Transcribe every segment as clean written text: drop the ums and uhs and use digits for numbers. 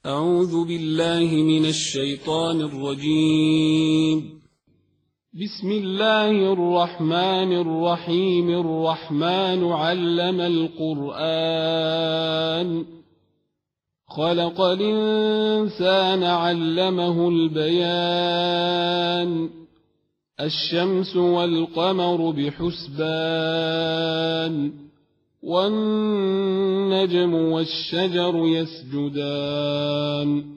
أعوذ بالله من الشيطان الرجيم. بسم الله الرحمن الرحيم. الرحمن علم القرآن، خلق الإنسان علمه البيان. الشمس والقمر بحسبان، والنجم والشجر يسجدان.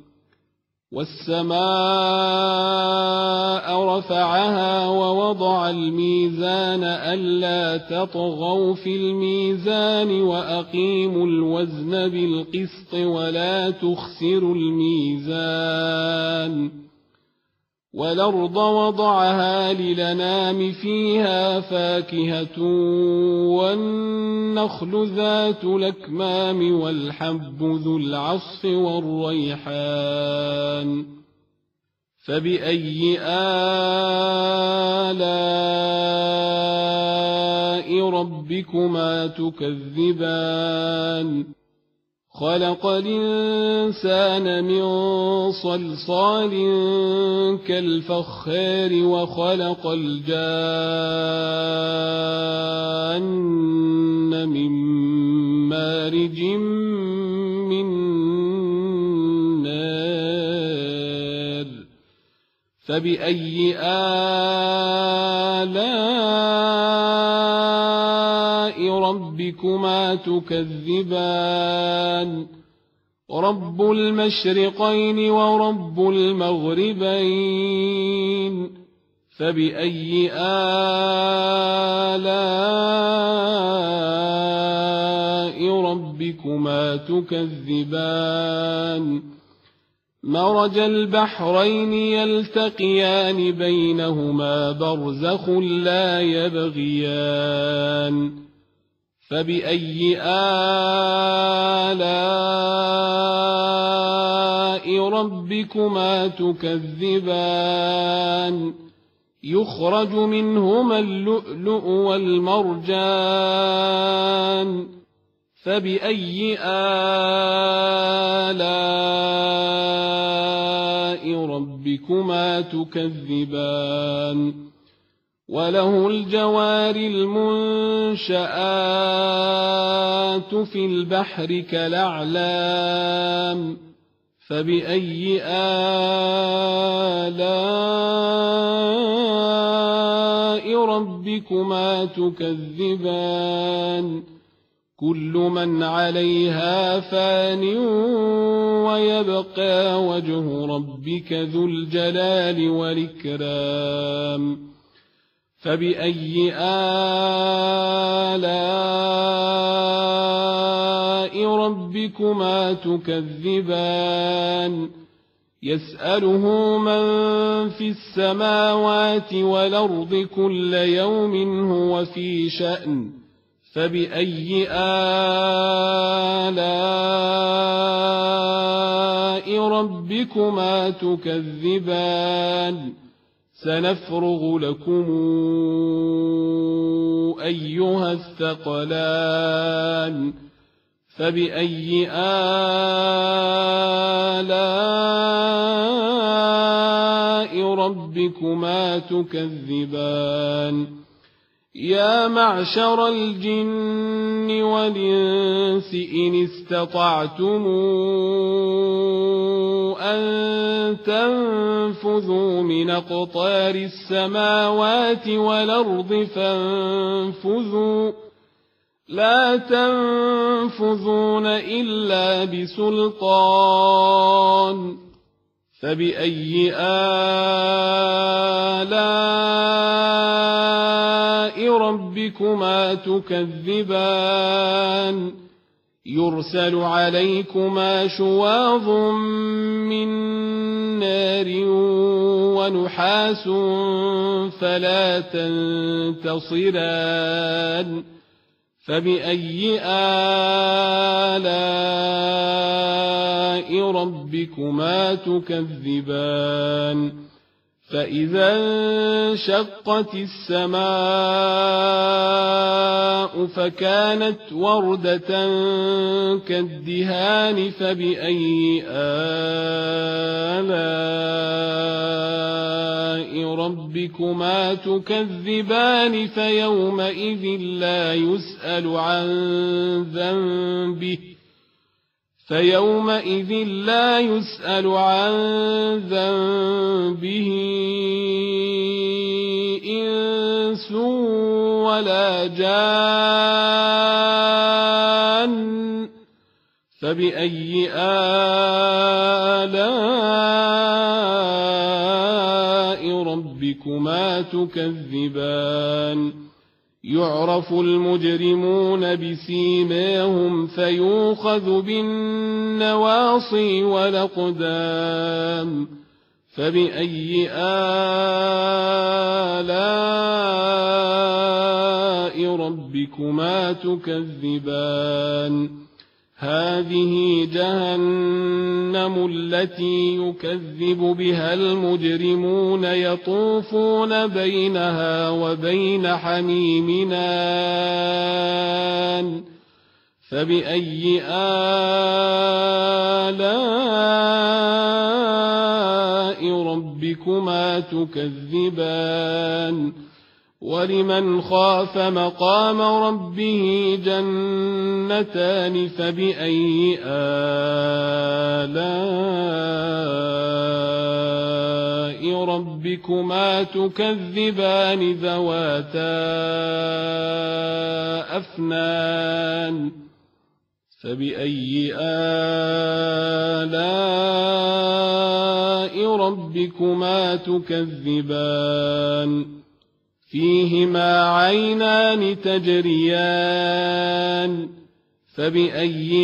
والسماء رفعها ووضع الميزان ألا تطغوا في الميزان وأقيموا الوزن بالقسط ولا تخسروا الميزان. والأرض وضعها للأنام فيها فاكهة والنخل ذات الأكمام والحب ذو العصف والريحان. فبأي آلاء ربكما تكذبان؟ خلق الإنسان من صلصال كالفخار وخلق الجان من مارج من نار. فبأي آلاء ربكما تكذبان؟ رب المشرقين ورب المغربين. فبأي آلاء ربكما تكذبان؟ مرج البحرين يلتقيان بينهما برزخ لا يبغيان. فبأي آلاء ربكما تكذبان؟ يخرج منهما اللؤلؤ والمرجان. فبأي آلاء ربكما تكذبان؟ وله الجوار المنشآت في البحر كالأعلام. فبأي آلاء ربكما تكذبان؟ كل من عليها فان ويبقى وجه ربك ذو الجلال والإكرام. فبأي آلاء ربكما تكذبان؟ يسأله من في السماوات والأرض كل يوم هو في شأن. فبأي آلاء ربكما تكذبان؟ سنفرغ لكم أيها الثقلان. فبأي آلاء ربكما تكذبان؟ يا معشر الجن والإنس إن استطعتم أن تنفذوا من أقطار السماوات والأرض فانفذوا، لا تنفذون إلا بسلطان. فبأي آلاء ربكما تكذبان؟ يرسل عليكما شواظ من نار ونحاس فلا تنتصران. فبأي آلاء ربكما تكذبان؟ فإذا انشقت السماء فكانت وردة كالدهان فبأي آلاء ربكما تكذبان فيومئذ لا يسأل عن ذنبه إنس ولا جان فبأي آلاء ربكما تكذبان يعرف المجرمون بسيماهم فيؤخذ بالنواصي والأقدام فبأي آلاء ربكما تكذبان هذه جهنم التي يكذب بها المجرمون يطوفون بينها وبين حميم آن فبأي آلاء ربكما تكذبان ولمن خاف مقام ربه جنتان فبأي آلاء ربكما تكذبان ذواتا أفنان فبأي آلاء ربكما تكذبان فيهما عينان تجريان فبأي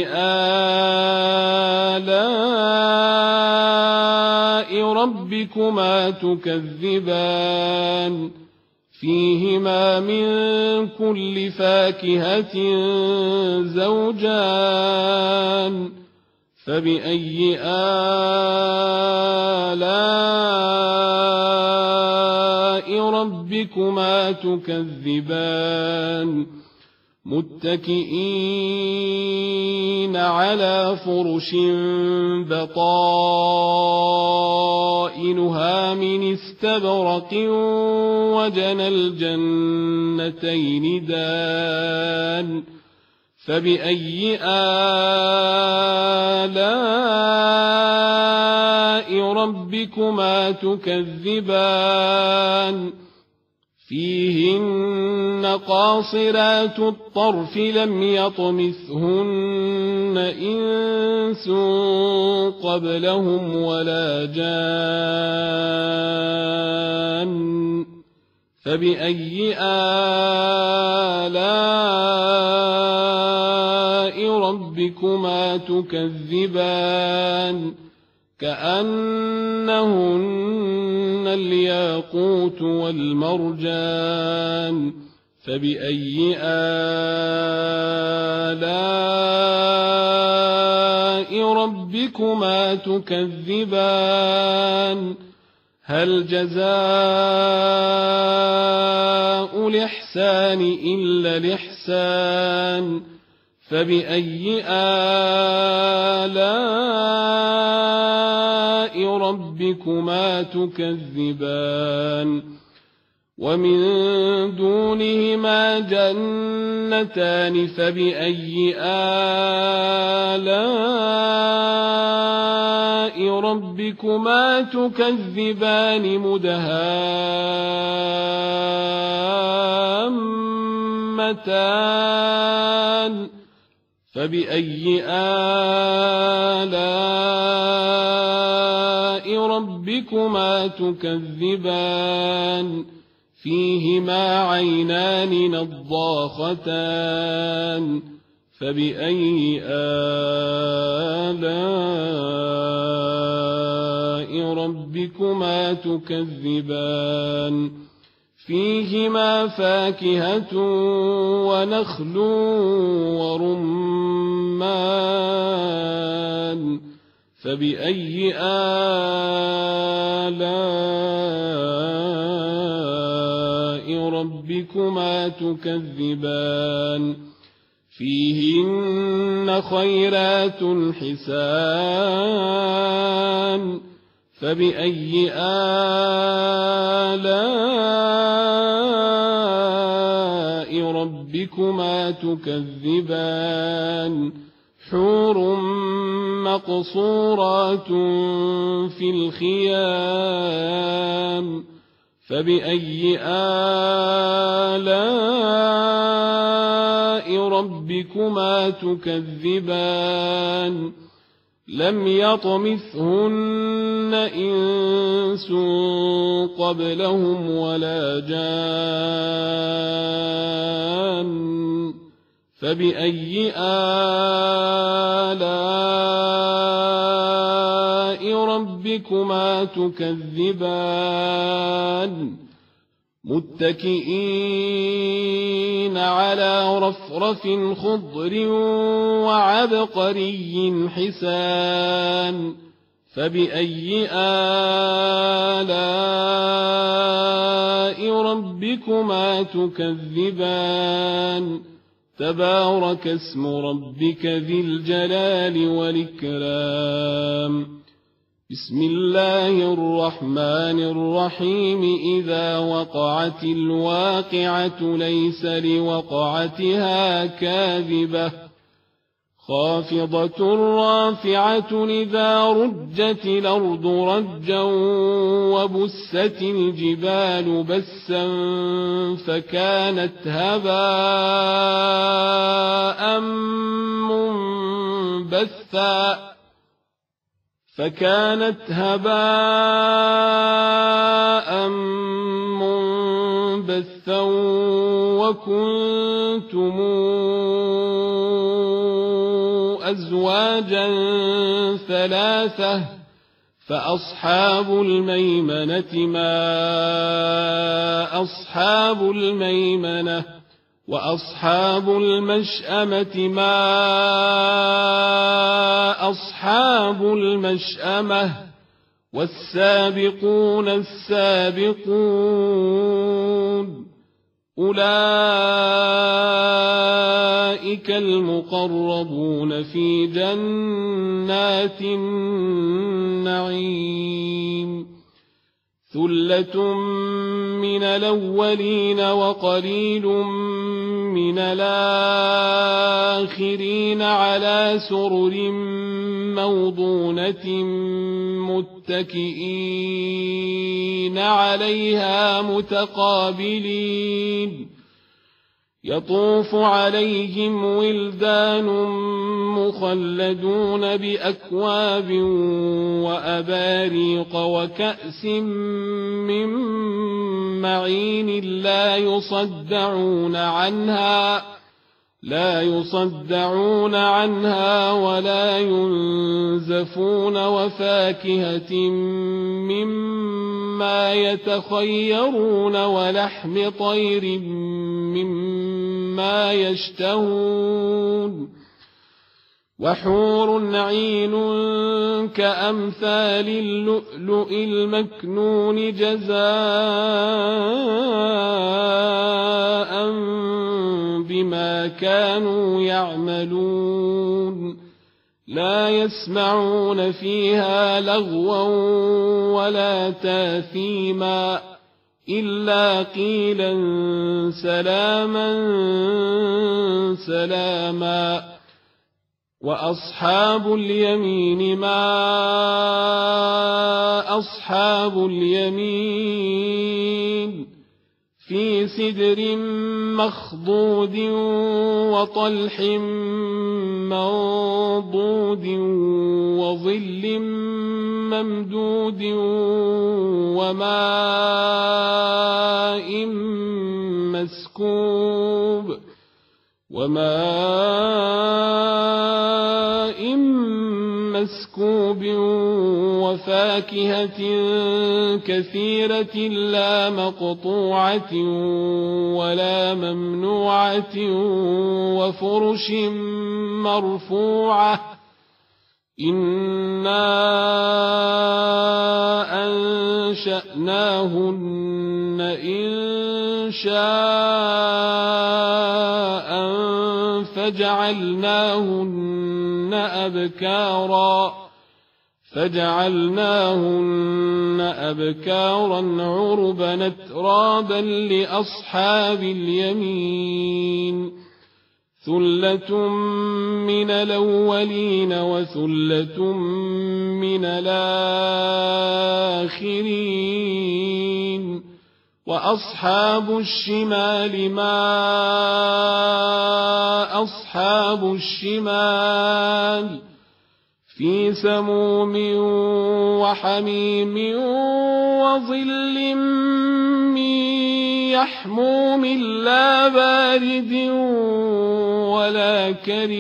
آلاء ربكما تكذبان فيهما من كل فاكهة زوجان فبأي آلاء ربكما تكذبان متكئين على فرش بطائنها من استبرق وجنى الجنتين دان فبأي آلاء ربكما تكذبان فيهن قاصرات الطرف لم يطمثهن إنس قبلهم ولا جان فبأي آلاء ربكما تكذبان كأنهن الياقوت والمرجان فبأي آلاء ربكما تكذبان هل جزاء الإحسان إلا الإحسان فبأي آلاء ربكما تكذبان ومن دونهما جنتان فبأي آلاء ربكما تكذبان مدهامتان فبأي آلاء ربكما تكذبان فيهما عينان نضاختان فبأي آلاء ربكما تكذبان فيهما فاكهة ونخل ورمان فبأي آلاء ربكما تكذبان فيهن خيرات حسان فبأي آلاء ربكما تكذبان حور مقصورات في الخيام فبأي آلاء ربكما تكذبان لم يطمثهن إنس قبلهم ولا جان فبأي آلاء ربكما تكذبان متكئين على رفرف خضر وعبقري حسان فبأي آلاء ربكما تكذبان تبارك اسم ربك ذي الجلال والإكرام بسم الله الرحمن الرحيم إذا وقعت الواقعة ليس لوقعتها كاذبة خافضة رافعة إذا رجت الأرض رجا وبست الجبال بسا فكانت هباء منبثا وكنتم أزواجا ثلاثة فأصحاب الميمنة ما أصحاب الميمنة وأصحاب المشأمة ما أصحاب المشأمة والسابقون السابقون أولئك المقربون في جنات النعيم ثلة من الأولين وقليل من الآخرين على سرر موضونة متكئين عليها متقابلين يطوف عليهم ولدان مخلدون بأكواب وأباريق وكأس من معين لا يصدعون عنها ولا ينزفون وفاكهة مما يتخيرون ولحم طير مما يشتهون وحور عين كأمثال اللؤلؤ المكنون جزاء بما كانوا يعملون لا يسمعون فيها لغوا ولا تاثيما إلا قيلا سلاما سلاما وأصحاب اليمين ما أصحاب اليمين في سدر مخضود وطلح منضود وظل ممدود وماء مسكوب وفاكهة كثيرة لا مقطوعة ولا ممنوعة وفرش مرفوعة إنا أنشأناهن إنشاء فجعلناهن أبكارا عربا أترابا لأصحاب اليمين ثلة من الأولين وثلة من الآخرين وأصحاب الشمال ما أصحاب الشمال في سموم وحميم وظل من يحموم لا بارد ولا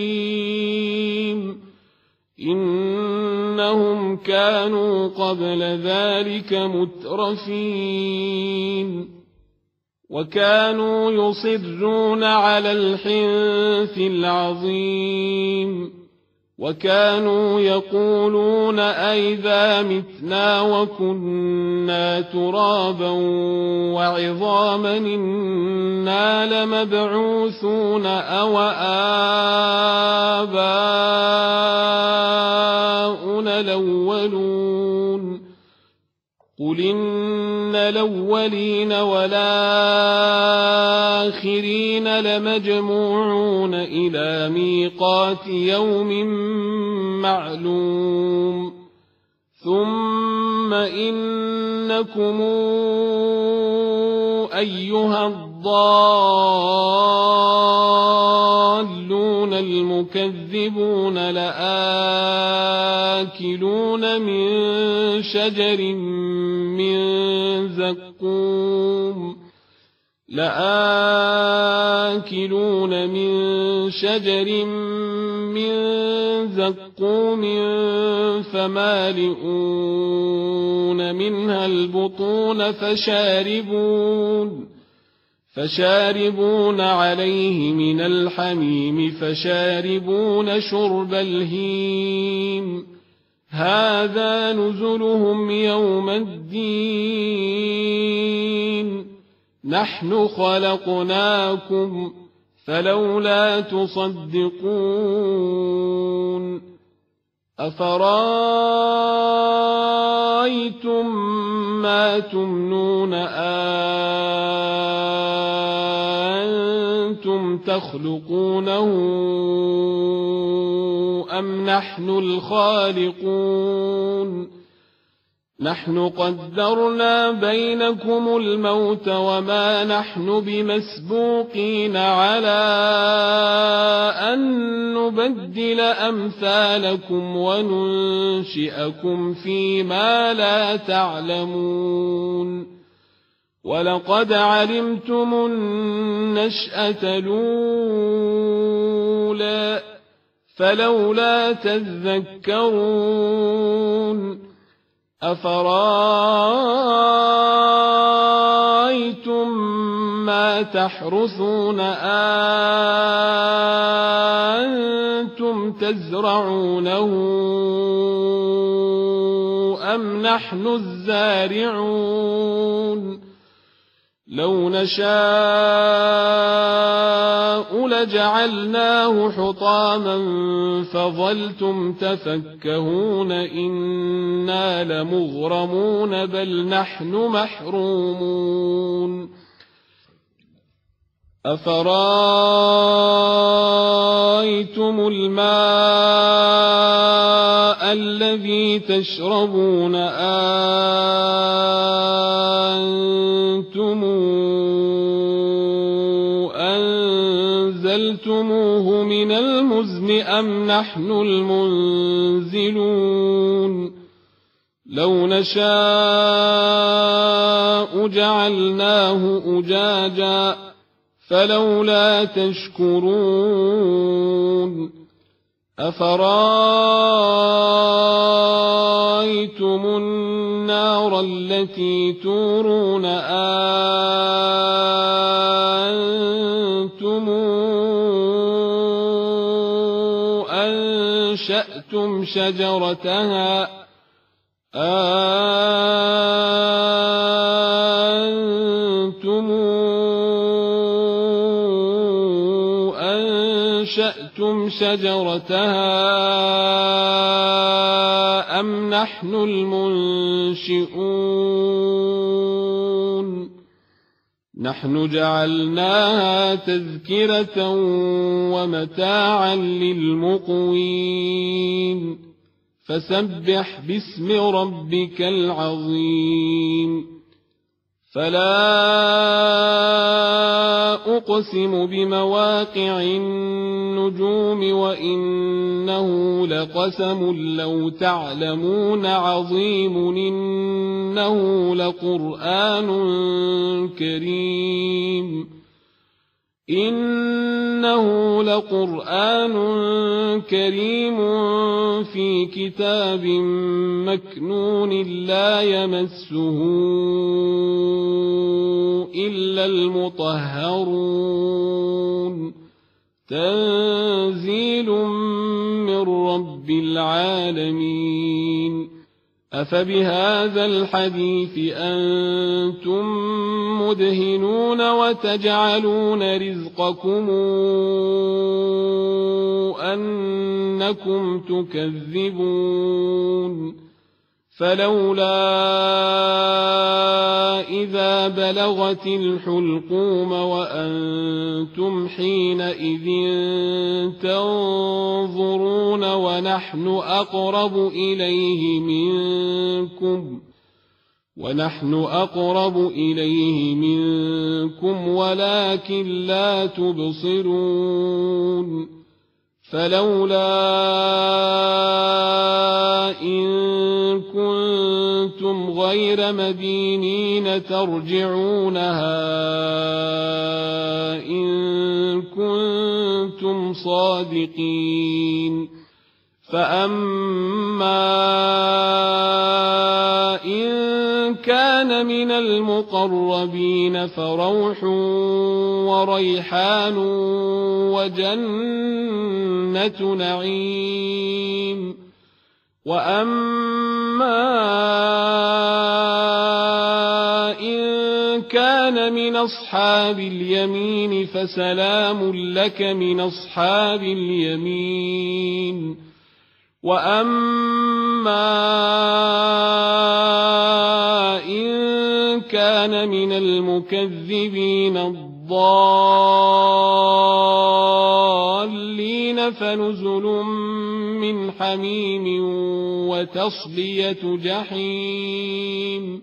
كريم إنهم كانوا قبل ذلك مترفين وكانوا يصرون على الحنث العظيم وكانوا يقولون أئذا متنا وكنا ترابا وعظاما إنا لمبعوثون أو آباؤنا الأولون قل إن الأولين والآخرين لمجموعون إلى ميقات يوم معلوم ثم إنكم أيها الضالون المكذبون لآكلون من شجر من زقوم فمالئون منها البطون فشاربون عليه من الحميم فشاربون شرب الهيم هذا نزلهم يوم الدين نحن خلقناكم فلولا تصدقون أفرأيتم ما تمنون أنتم تخلقونه أم نحن الخالقون نحن قدرنا بينكم الموت وما نحن بمسبوقين على أن نبدل أمثالكم وننشئكم فيما لا تعلمون ولقد علمتم النشأة الأولى فلولا تذكرون أفرأيتم ما تحرثون أنتم تزرعونه أم نحن الزارعون لو نشاء لجعلناه حطاما فظلتم تفكهون إنا لمغرمون بل نحن محرومون أفرأيتم الماء الذي تشربون أنتم أنزلتموه من المزن أم نحن المنزلون لو نشاء جعلناه أجاجا فلولا تشكرون أفرأيتم النار التي تورون أنتم أنشأتم أنشأتم شجرتها أأنتم أنشأتم شجرتها أم نحن المنشئون نحن جعلناها تذكرة ومتاعا للمقوين فسبح باسم ربك العظيم فلا أقسم بمواقع النجوم وإنه لقسم لو تعلمون عظيم إنه لقرآن كريم في كتاب مكنون لا يمسه إلا المطهرون تنزيل من رب العالمين أفبهذا الحديث أنتم مدهنون وتجعلون رزقكم أنكم تكذبون فلولا إذا بلغت الحلقوم وأنتم حينئذ تنظرون ونحن أقرب إليه منكم ولكن لا تبصرون فلولا إن كنتم غير مدينين ترجعونها إن كنتم صادقين فأما إن كان من المقربين فروح وريحان وجنة نعيم وأما إن كان من أصحاب اليمين فسلام لك من أصحاب اليمين وأما إن كان من المكذبين الضالين فنزل من حميم وتصلية جحيم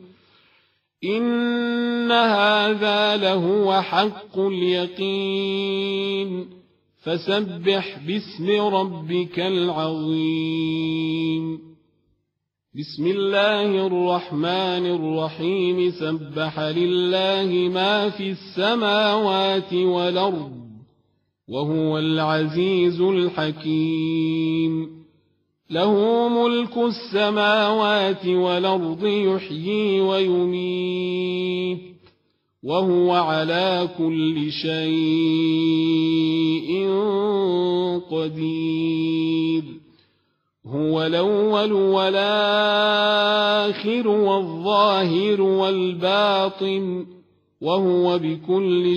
إن هذا لهو حق اليقين فسبح باسم ربك العظيم بسم الله الرحمن الرحيم سبح لله ما في السماوات والأرض وهو العزيز الحكيم له ملك السماوات والأرض يحيي ويميت وهو على كل شيء قدير هو الأول والآخر والظاهر والباطن وهو بكل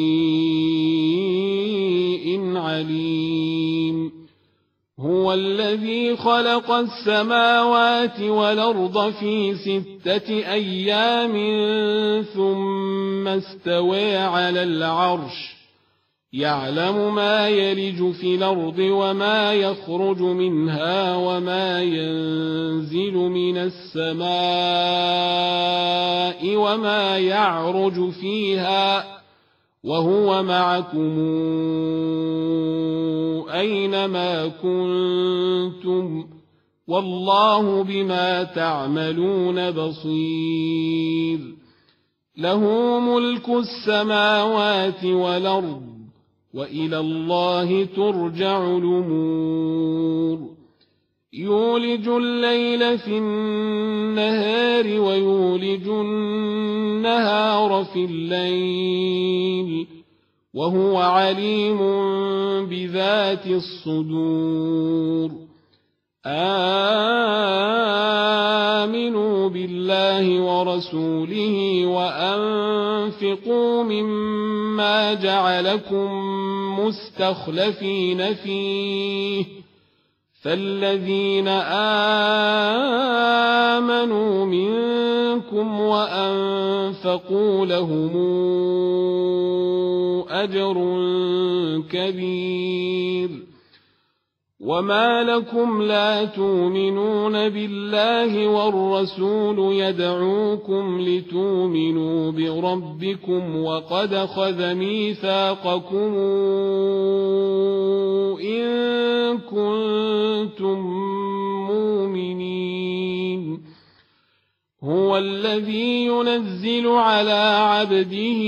شيء عليم هو الذي خلق السماوات والأرض في 6 أيام ثم استوى على العرش يعلم ما يلج في الأرض وما يخرج منها وما ينزل من السماء وما يعرج فيها وهو معكم أينما كنتم والله بما تعملون بصير له ملك السماوات والأرض وإلى الله ترجع الأمور يولج الليل في النهار ويولج النهار في الليل وهو عليم بذات الصدور آمنوا بالله ورسوله وأنفقوا مما جعلكم مستخلفين فيه فالذين آمنوا منكم وأنفقوا لهم أجر كبير وما لكم لا تؤمنون بالله والرسول يدعوكم لتؤمنوا بربكم وقد أخذ ميثاقكم إن كنتم مؤمنين هو الذي ينزل على عبده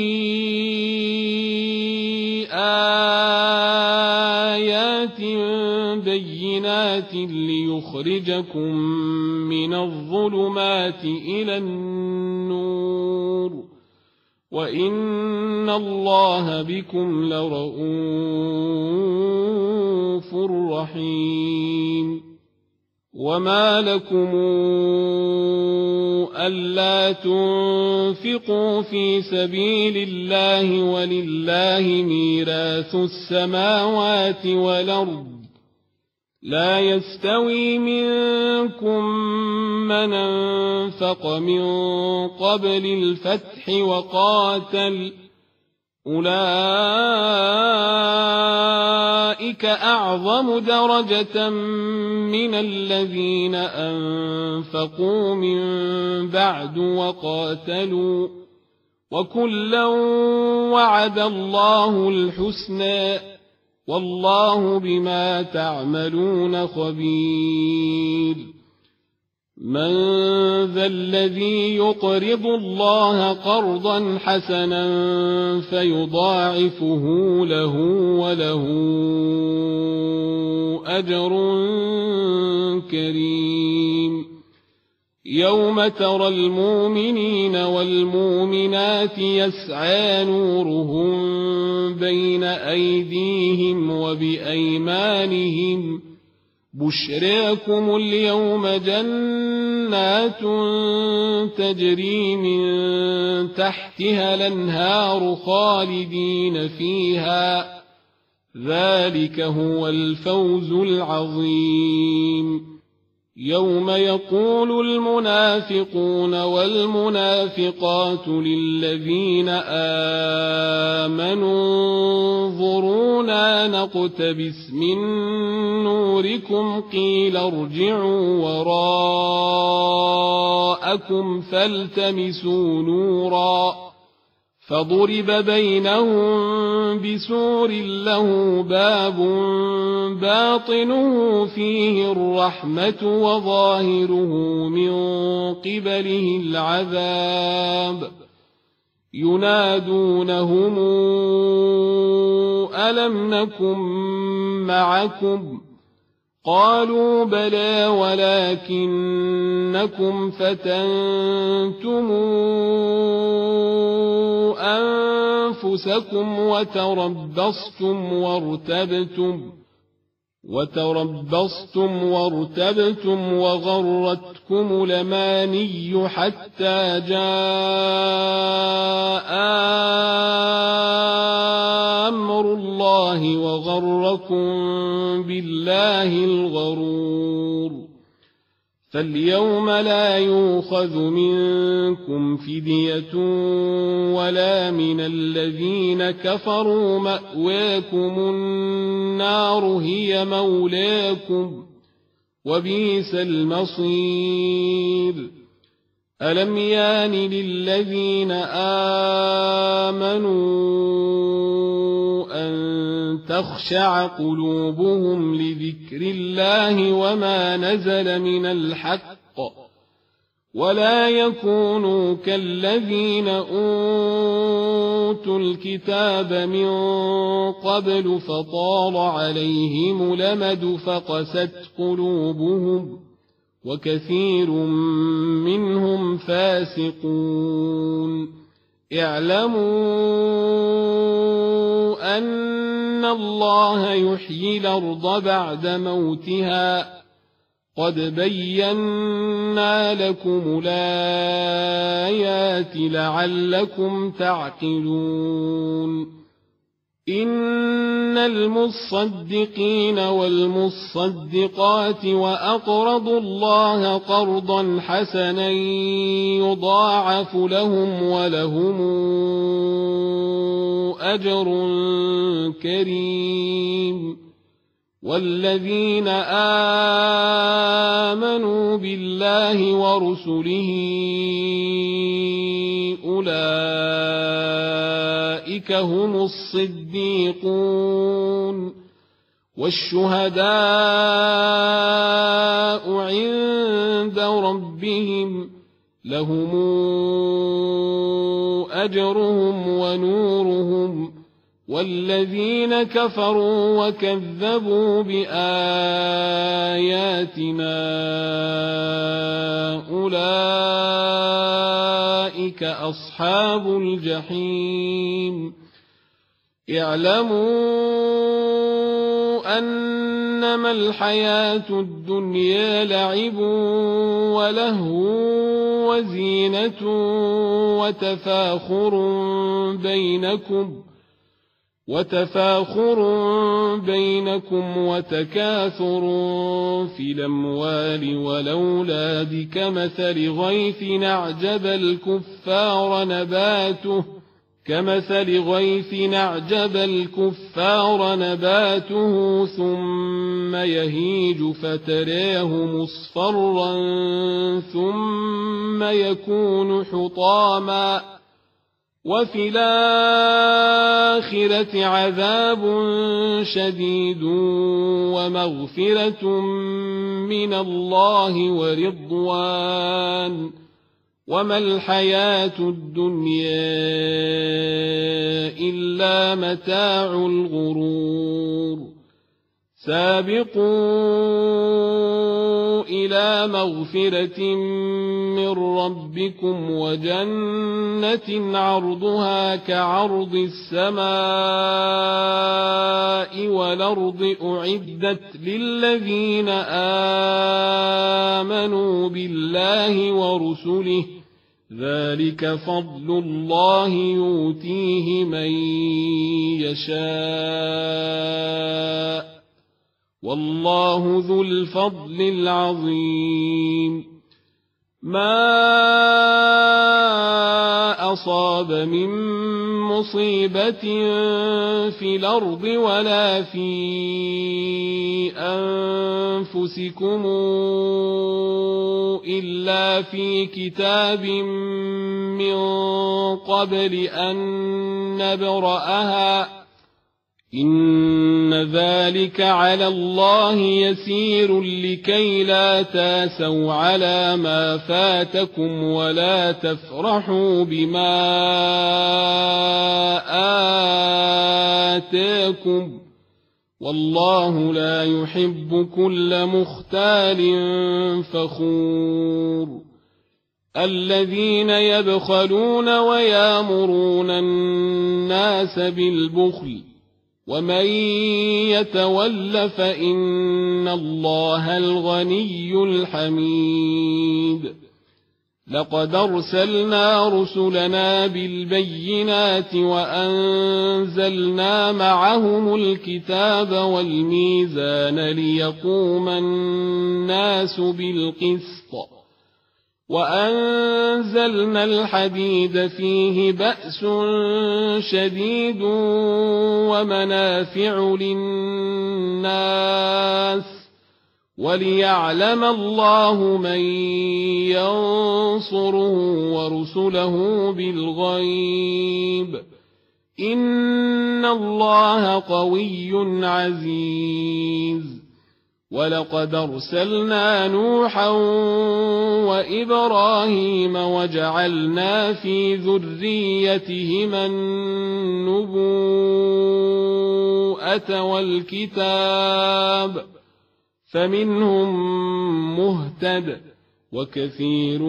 آيات بينات ليخرجكم من الظلمات إلى النور وإن الله بكم لرءوف رحيم وما لكم ألا تنفقوا في سبيل الله ولله ميراث السماوات والأرض لا يستوي منكم من أنفق من قبل الفتح وقاتل أولئك أعظم درجة من الذين أنفقوا من بعد وقاتلوا وكلا وعد الله الحسنى والله بما تعملون خبير من ذا الذي يقرض الله قرضا حسنا فيضاعفه له وله أجر كريم يوم ترى المؤمنين والمؤمنات يسعى نورهم بين أيديهم وبأيمانهم بشراكم اليوم جنات تجري من تحتها الأنهار خالدين فيها ذلك هو الفوز العظيم يوم يقول المنافقون والمنافقات للذين آمنوا انظرونا نقتبس من نوركم قيل ارجعوا وراءكم فالتمسوا نورا فضرب بينهم بسور له باب باطنه فيه الرحمة وظاهره من قبله العذاب ينادونهم ألم نكن معكم قالوا بلى ولكنكم فتنتم أنفسكم وتربصتم وارتبتم وغرتكم الأماني حتى جاء أمر الله وغركم بالله الغرور فاليوم لا يؤخذ منكم فدية ولا من الذين كفروا مأواكم النار هي مولاكم وبئس المصير ألم يان للذين آمنوا أن تخشع قلوبهم لذكر الله وما نزل من الحق ولا يكونوا كالذين أوتوا الكتاب من قبل فطال عليهم الأمد فقست قلوبهم وكثير منهم فاسقون اعلموا أن الله يحيي الأرض بعد موتها قد بينا لكم الآيات لعلكم تعقلون إن المصدقين والمصدقات وأقرضوا الله قرضا حسنا يضاعف لهم ولهم أجر كريم والذين آمنوا بالله ورسله أولئك هم الصديقون والشهداء عند ربهم لهم أجرهم ونورهم والذين كفروا وكذبوا بآياتنا أولئك أصحاب الجحيم اعلموا أنما الحياة الدنيا لعب ولهو وزينة وتفاخر بينكم وتكاثر في الأموال والأولاد كمثل غيث أعجب الكفار نباته ثم يهيج فتراه مصفرا ثم يكون حطاما وفي الآخرة عذاب شديد ومغفرة من الله ورضوان وما الحياة الدنيا إلا متاع الغرور سابقوا إلى مغفرة من ربكم وجنة عرضها كعرض السماء والأرض أعدت للذين آمنوا بالله ورسله ذلك فضل الله يؤتيه من يشاء والله ذو الفضل العظيم ما أصاب من مصيبة في الأرض ولا في أنفسكم إلا في كتاب من قبل أن نبرأها إن ذلك على الله يسير لكي لا تاسوا على ما فاتكم ولا تفرحوا بما آتاكم والله لا يحب كل مختال فخور الذين يبخلون ويامرون الناس بالبخل ومن يتول فإن الله الغني الحميد لقد أرسلنا رسلنا بالبينات وأنزلنا معهم الكتاب والميزان ليقوم الناس بالقسط وأنزلنا الحديد فيه بأس شديد ومنافع للناس وليعلم الله من ينصره ورسله بالغيب إن الله قوي عزيز ولقد أرسلنا نوحا وإبراهيم وجعلنا في ذريتهما النبوءة والكتاب فمنهم مهتد وكثير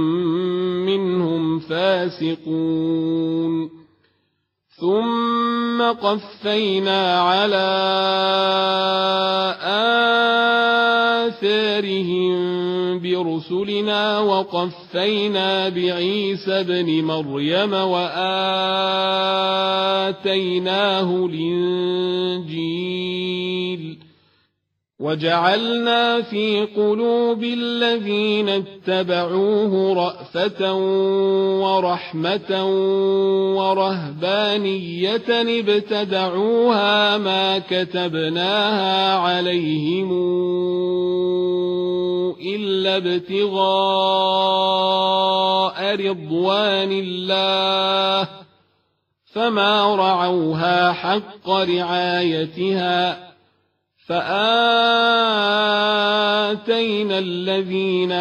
منهم فاسقون ثم قفينا على آثارهم برسلنا وقفينا بعيسى ابن مريم وآتيناه الإنجيل وجعلنا في قلوب الذين اتبعوه رأفة ورحمة ورهبانية ابتدعوها ما كتبناها عليهم إلا ابتغاء رضوان الله فما رعوها حق رعايتها فآتينا الذين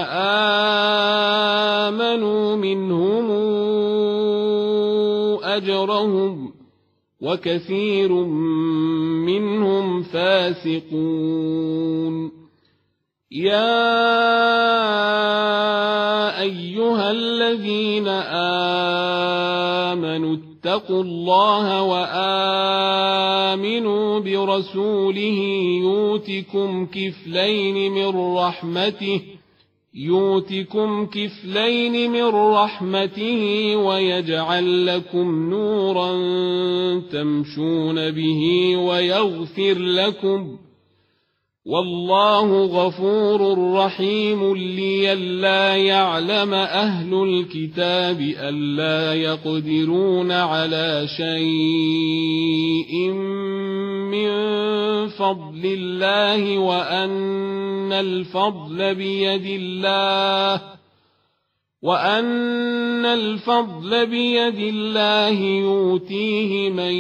آمنوا منهم أجرهم وكثير منهم فاسقون يا أيها الذين آمنوا اتقوا الله وآمنوا برسوله يؤتكم كفلين من رحمته ويجعل لكم نورا تمشون به ويغفر لكم والله غفور رحيم لئلا يعلم أهل الكتاب ألا يقدرون على شيء من فضل الله وأن الفضل بيد الله يؤتيه من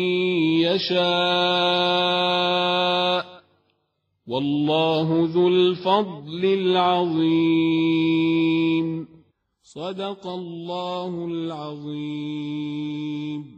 يشاء والله ذو الفضل العظيم صدق الله العظيم.